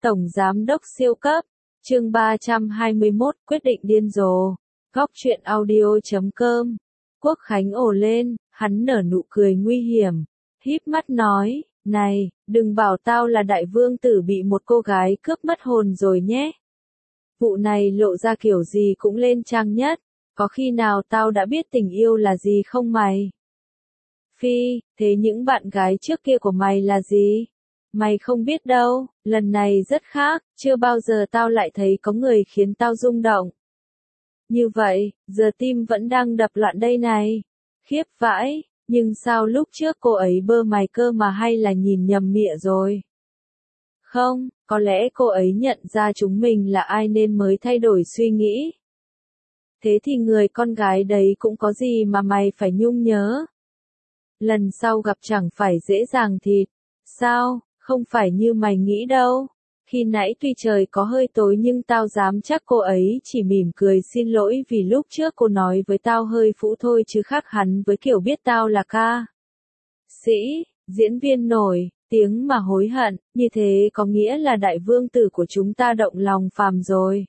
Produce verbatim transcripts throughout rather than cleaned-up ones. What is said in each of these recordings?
Tổng Giám đốc siêu cấp, chương ba trăm hai mươi mốt, quyết định điên rồ. Góc truyện audio chấm com. Quốc Khánh ồ lên, hắn nở nụ cười nguy hiểm, híp mắt nói, này, đừng bảo tao là đại vương tử bị một cô gái cướp mất hồn rồi nhé. Vụ này lộ ra kiểu gì cũng lên trang nhất, có khi nào tao đã biết tình yêu là gì không mày? Phi, thế những bạn gái trước kia của mày là gì? Mày không biết đâu, lần này rất khác, chưa bao giờ tao lại thấy có người khiến tao rung động. Như vậy, giờ tim vẫn đang đập loạn đây này. Khiếp vãi, nhưng sao lúc trước cô ấy bơ mày cơ mà, hay là nhìn nhầm mịa rồi? Không, có lẽ cô ấy nhận ra chúng mình là ai nên mới thay đổi suy nghĩ. Thế thì người con gái đấy cũng có gì mà mày phải nhung nhớ. Lần sau gặp chẳng phải dễ dàng thịt. Sao, không phải như mày nghĩ đâu. Khi nãy tuy trời có hơi tối nhưng tao dám chắc cô ấy chỉ mỉm cười xin lỗi vì lúc trước cô nói với tao hơi phũ thôi, chứ khác hẳn với kiểu biết tao là ca sĩ, diễn viên nổi tiếng mà hối hận, như thế có nghĩa là đại vương tử của chúng ta động lòng phàm rồi.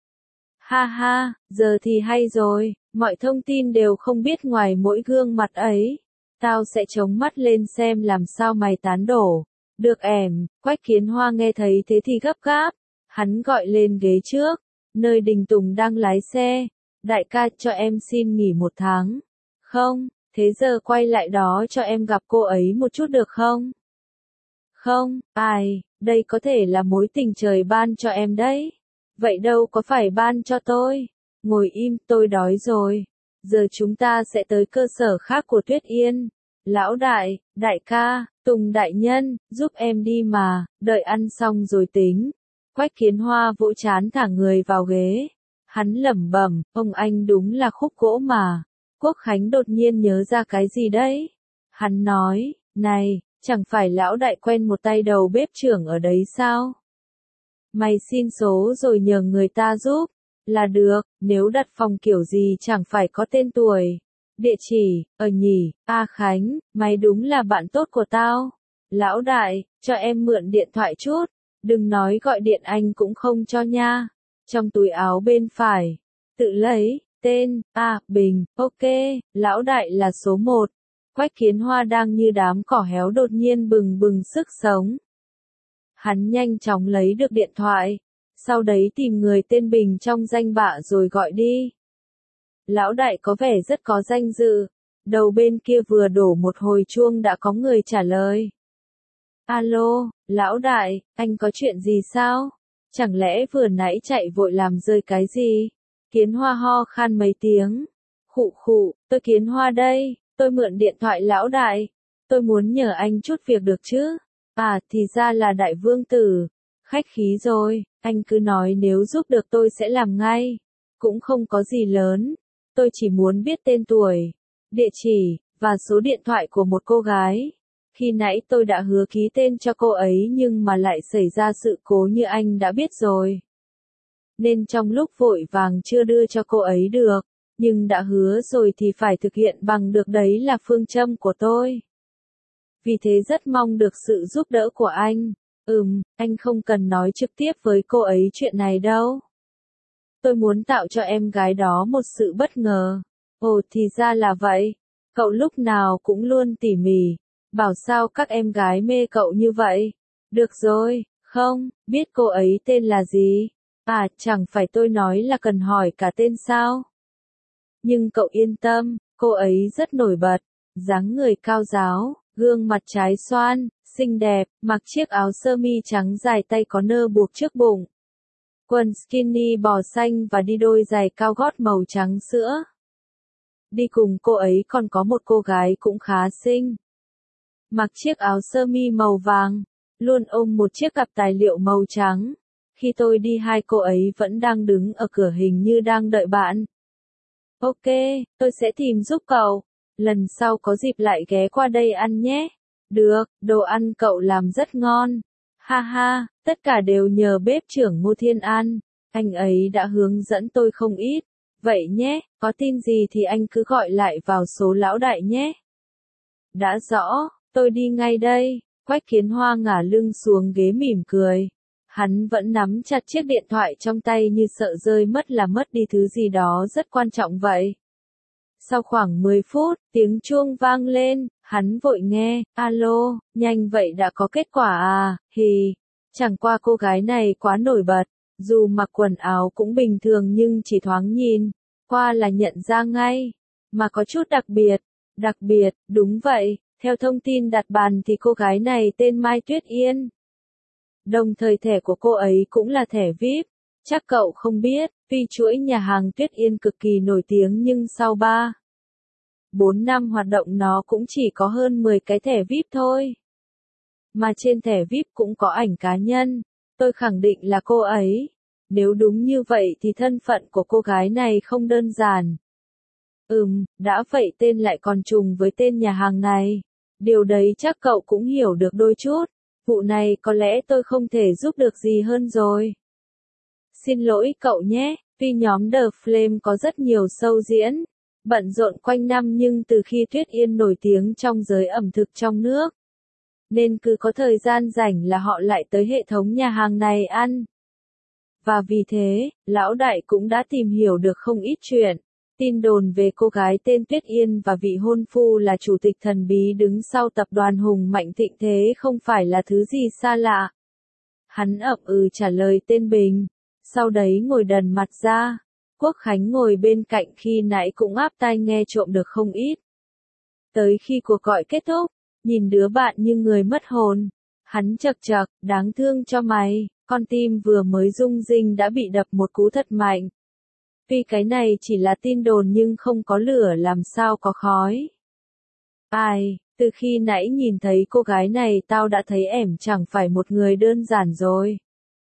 Ha ha, giờ thì hay rồi, mọi thông tin đều không biết ngoài mỗi gương mặt ấy. Tao sẽ chống mắt lên xem làm sao mày tán đổ. Được ẻm, Quách Kiến Hoa nghe thấy thế thì gấp gáp. Hắn gọi lên ghế trước, nơi Đình Tùng đang lái xe. Đại ca, cho em xin nghỉ một tháng. Không, thế giờ quay lại đó cho em gặp cô ấy một chút được không? Không, ai, đây có thể là mối tình trời ban cho em đấy. Vậy đâu có phải ban cho tôi. Ngồi im, tôi đói rồi. Giờ chúng ta sẽ tới cơ sở khác của Tuyết Yên. Lão đại, đại ca, Tùng đại nhân, giúp em đi mà, đợi ăn xong rồi tính. Quách Kiến Hoa vỗ chán thả người vào ghế. Hắn lẩm bẩm, ông anh đúng là khúc gỗ mà. Quốc Khánh đột nhiên nhớ ra cái gì đấy. Hắn nói, này, chẳng phải lão đại quen một tay đầu bếp trưởng ở đấy sao? Mày xin số rồi nhờ người ta giúp. Là được, nếu đặt phòng kiểu gì chẳng phải có tên tuổi. Địa chỉ, ở nhỉ, A Khánh, mày đúng là bạn tốt của tao. Lão đại, cho em mượn điện thoại chút. Đừng nói gọi điện anh cũng không cho nha. Trong túi áo bên phải. Tự lấy, tên, A, Bình, ok, lão đại là số một. Quách Kiến Hoa đang như đám cỏ héo đột nhiên bừng bừng sức sống. Hắn nhanh chóng lấy được điện thoại. Sau đấy tìm người tên Bình trong danh bạ rồi gọi đi. Lão đại có vẻ rất có danh dự. Đầu bên kia vừa đổ một hồi chuông đã có người trả lời. Alo, lão đại, anh có chuyện gì sao? Chẳng lẽ vừa nãy chạy vội làm rơi cái gì? Kiến Hoa ho khan mấy tiếng. Khụ khụ, tôi Kiến Hoa đây, tôi mượn điện thoại lão đại. Tôi muốn nhờ anh chút việc được chứ? À, thì ra là đại vương tử. Khách khí rồi, anh cứ nói nếu giúp được tôi sẽ làm ngay. Cũng không có gì lớn. Tôi chỉ muốn biết tên tuổi, địa chỉ, và số điện thoại của một cô gái. Khi nãy tôi đã hứa ký tên cho cô ấy nhưng mà lại xảy ra sự cố như anh đã biết rồi. Nên trong lúc vội vàng chưa đưa cho cô ấy được. Nhưng đã hứa rồi thì phải thực hiện bằng được, đấy là phương châm của tôi. Vì thế rất mong được sự giúp đỡ của anh. Ừm, anh không cần nói trực tiếp với cô ấy chuyện này đâu. Tôi muốn tạo cho em gái đó một sự bất ngờ. Ồ, thì ra là vậy. Cậu lúc nào cũng luôn tỉ mỉ. Bảo sao các em gái mê cậu như vậy? Được rồi, không, biết cô ấy tên là gì? À, chẳng phải tôi nói là cần hỏi cả tên sao? Nhưng cậu yên tâm, cô ấy rất nổi bật. Dáng người cao ráo, gương mặt trái xoan, xinh đẹp, mặc chiếc áo sơ mi trắng dài tay có nơ buộc trước bụng. Quần skinny bò xanh và đi đôi giày cao gót màu trắng sữa. Đi cùng cô ấy còn có một cô gái cũng khá xinh. Mặc chiếc áo sơ mi màu vàng, luôn ôm một chiếc cặp tài liệu màu trắng. Khi tôi đi hai cô ấy vẫn đang đứng ở cửa hình như đang đợi bạn. Ok, tôi sẽ tìm giúp cậu. Lần sau có dịp lại ghé qua đây ăn nhé. Được, đồ ăn cậu làm rất ngon. Ha ha, tất cả đều nhờ bếp trưởng Ngô Thiên An. Anh ấy đã hướng dẫn tôi không ít. Vậy nhé, có tin gì thì anh cứ gọi lại vào số lão đại nhé. Đã rõ, tôi đi ngay đây. Quách Kiến Hoa ngả lưng xuống ghế mỉm cười. Hắn vẫn nắm chặt chiếc điện thoại trong tay như sợ rơi mất là mất đi thứ gì đó rất quan trọng vậy. Sau khoảng mười phút, tiếng chuông vang lên, hắn vội nghe, alo, nhanh vậy đã có kết quả à, hì. Chẳng qua cô gái này quá nổi bật, dù mặc quần áo cũng bình thường nhưng chỉ thoáng nhìn, qua là nhận ra ngay, mà có chút đặc biệt, đặc biệt, đúng vậy, theo thông tin đặt bàn thì cô gái này tên Mai Tuyết Yên. Đồng thời thẻ của cô ấy cũng là thẻ vi ai pi, chắc cậu không biết, vì chuỗi nhà hàng Tuyết Yên cực kỳ nổi tiếng nhưng sau ba, bốn năm hoạt động nó cũng chỉ có hơn mười cái thẻ vi ai pi thôi. Mà trên thẻ vi ai pi cũng có ảnh cá nhân, tôi khẳng định là cô ấy. Nếu đúng như vậy thì thân phận của cô gái này không đơn giản. Ừm, đã vậy tên lại còn trùng với tên nhà hàng này. Điều đấy chắc cậu cũng hiểu được đôi chút. Vụ này có lẽ tôi không thể giúp được gì hơn rồi. Xin lỗi cậu nhé, vì nhóm The Flame có rất nhiều show diễn, bận rộn quanh năm nhưng từ khi Tuyết Yên nổi tiếng trong giới ẩm thực trong nước, nên cứ có thời gian rảnh là họ lại tới hệ thống nhà hàng này ăn. Và vì thế, lão đại cũng đã tìm hiểu được không ít chuyện. Tin đồn về cô gái tên Tuyết Yên và vị hôn phu là chủ tịch thần bí đứng sau tập đoàn hùng mạnh thịnh thế không phải là thứ gì xa lạ. Hắn ậm ừ trả lời tên Bình, sau đấy ngồi đần mặt ra. Quốc Khánh ngồi bên cạnh khi nãy cũng áp tai nghe trộm được không ít. Tới khi cuộc gọi kết thúc, nhìn đứa bạn như người mất hồn. Hắn chậc chậc, đáng thương cho mày, con tim vừa mới rung rinh đã bị đập một cú thật mạnh. Vì cái này chỉ là tin đồn nhưng không có lửa làm sao có khói. Ai, từ khi nãy nhìn thấy cô gái này tao đã thấy ẻm chẳng phải một người đơn giản rồi.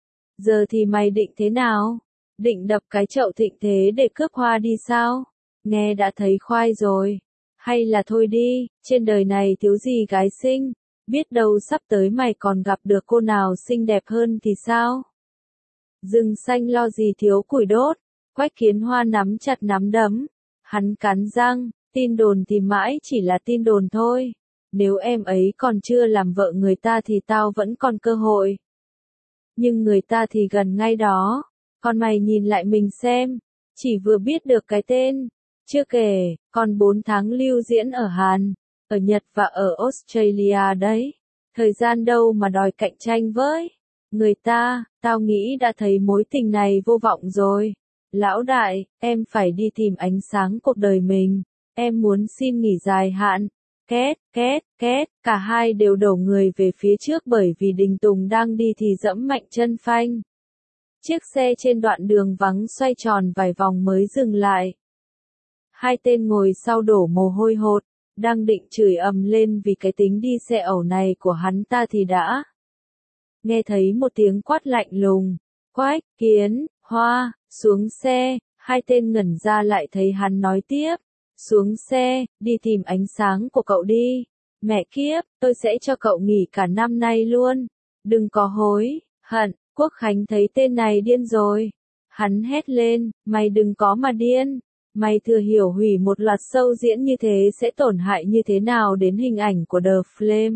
Giờ thì mày định thế nào? Định đập cái chậu thịnh thế để cướp hoa đi sao? Nghe đã thấy khoai rồi. Hay là thôi đi, trên đời này thiếu gì gái xinh, biết đâu sắp tới mày còn gặp được cô nào xinh đẹp hơn thì sao? Rừng xanh lo gì thiếu củi đốt, Quách Kiến Hoa nắm chặt nắm đấm, hắn cắn răng, tin đồn thì mãi chỉ là tin đồn thôi. Nếu em ấy còn chưa làm vợ người ta thì tao vẫn còn cơ hội. Nhưng người ta thì gần ngay đó, còn mày nhìn lại mình xem, chỉ vừa biết được cái tên. Chưa kể, còn bốn tháng lưu diễn ở Hàn, ở Nhật và ở Australia đấy. Thời gian đâu mà đòi cạnh tranh với người ta, tao nghĩ đã thấy mối tình này vô vọng rồi. Lão đại, em phải đi tìm ánh sáng cuộc đời mình. Em muốn xin nghỉ dài hạn. Két, két, két, cả hai đều đổ người về phía trước bởi vì Đình Tùng đang đi thì dẫm mạnh chân phanh. Chiếc xe trên đoạn đường vắng xoay tròn vài vòng mới dừng lại. Hai tên ngồi sau đổ mồ hôi hột, đang định chửi ầm lên vì cái tính đi xe ẩu này của hắn ta thì đã nghe thấy một tiếng quát lạnh lùng. Quách Kiến Hoa, xuống xe, hai tên ngẩn ra lại thấy hắn nói tiếp. Xuống xe, đi tìm ánh sáng của cậu đi. Mẹ kiếp, tôi sẽ cho cậu nghỉ cả năm nay luôn. Đừng có hối hận. Quốc Khánh thấy tên này điên rồi. Hắn hét lên, mày đừng có mà điên. Mày thừa hiểu hủy một loạt show diễn như thế sẽ tổn hại như thế nào đến hình ảnh của The Flame.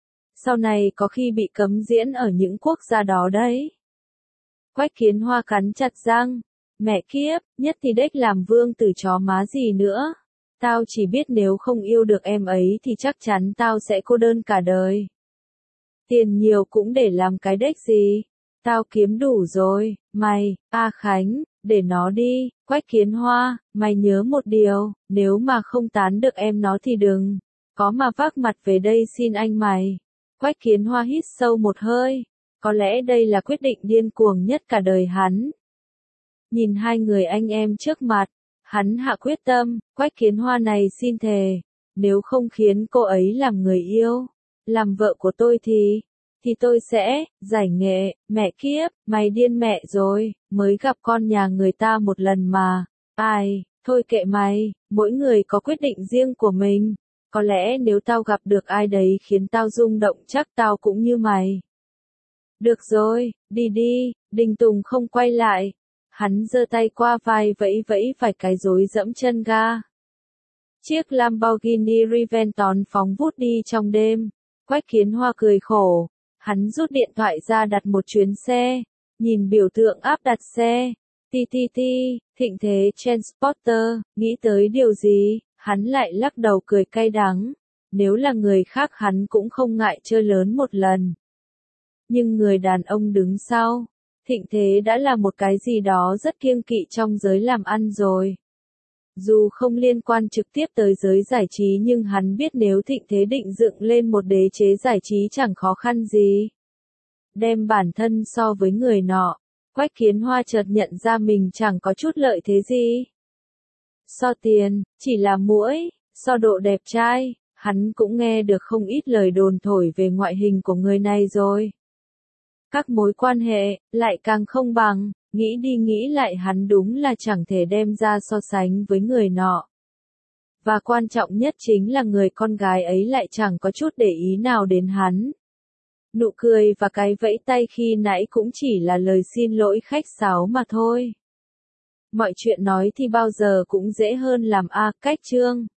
Sau này có khi bị cấm diễn ở những quốc gia đó đấy. Quách Kiến Hoa cắn chặt răng. Mẹ kiếp, nhất thì đếch làm vương tử chó má gì nữa. Tao chỉ biết nếu không yêu được em ấy thì chắc chắn tao sẽ cô đơn cả đời. Tiền nhiều cũng để làm cái đếch gì. Tao kiếm đủ rồi, mày, A Khánh, để nó đi. Quách Kiến Hoa, mày nhớ một điều, nếu mà không tán được em nó thì đừng có mà vác mặt về đây xin anh mày. Quách Kiến Hoa hít sâu một hơi, có lẽ đây là quyết định điên cuồng nhất cả đời hắn. Nhìn hai người anh em trước mặt, hắn hạ quyết tâm, Quách Kiến Hoa này xin thề, nếu không khiến cô ấy làm người yêu, làm vợ của tôi thì, thì tôi sẽ, giải nghệ. Mẹ kiếp, mày điên mẹ rồi, mới gặp con nhà người ta một lần mà. Ai, thôi kệ mày, mỗi người có quyết định riêng của mình. Có lẽ nếu tao gặp được ai đấy khiến tao rung động chắc tao cũng như mày. Được rồi, đi đi. Đình Tùng không quay lại. Hắn giơ tay qua vai vẫy vẫy vài cái rối dẫm chân ga. Chiếc Lamborghini Reventon phóng vút đi trong đêm. Quách Kiến Hoa cười khổ. Hắn rút điện thoại ra đặt một chuyến xe, nhìn biểu tượng áp đặt xe. Ti ti ti, thịnh thế Transporter, nghĩ tới điều gì, hắn lại lắc đầu cười cay đắng. Nếu là người khác hắn cũng không ngại chơi lớn một lần. Nhưng người đàn ông đứng sau, thịnh thế đã là một cái gì đó rất kiêng kỵ trong giới làm ăn rồi. Dù không liên quan trực tiếp tới giới giải trí nhưng hắn biết nếu thịnh thế định dựng lên một đế chế giải trí chẳng khó khăn gì. Đem bản thân so với người nọ, Quách Kiến Hoa chợt nhận ra mình chẳng có chút lợi thế gì. So tiền, chỉ là muỗi, so độ đẹp trai, hắn cũng nghe được không ít lời đồn thổi về ngoại hình của người này rồi. Các mối quan hệ, lại càng không bằng, nghĩ đi nghĩ lại hắn đúng là chẳng thể đem ra so sánh với người nọ. Và quan trọng nhất chính là người con gái ấy lại chẳng có chút để ý nào đến hắn. Nụ cười và cái vẫy tay khi nãy cũng chỉ là lời xin lỗi khách sáo mà thôi. Mọi chuyện nói thì bao giờ cũng dễ hơn làm a cách chương.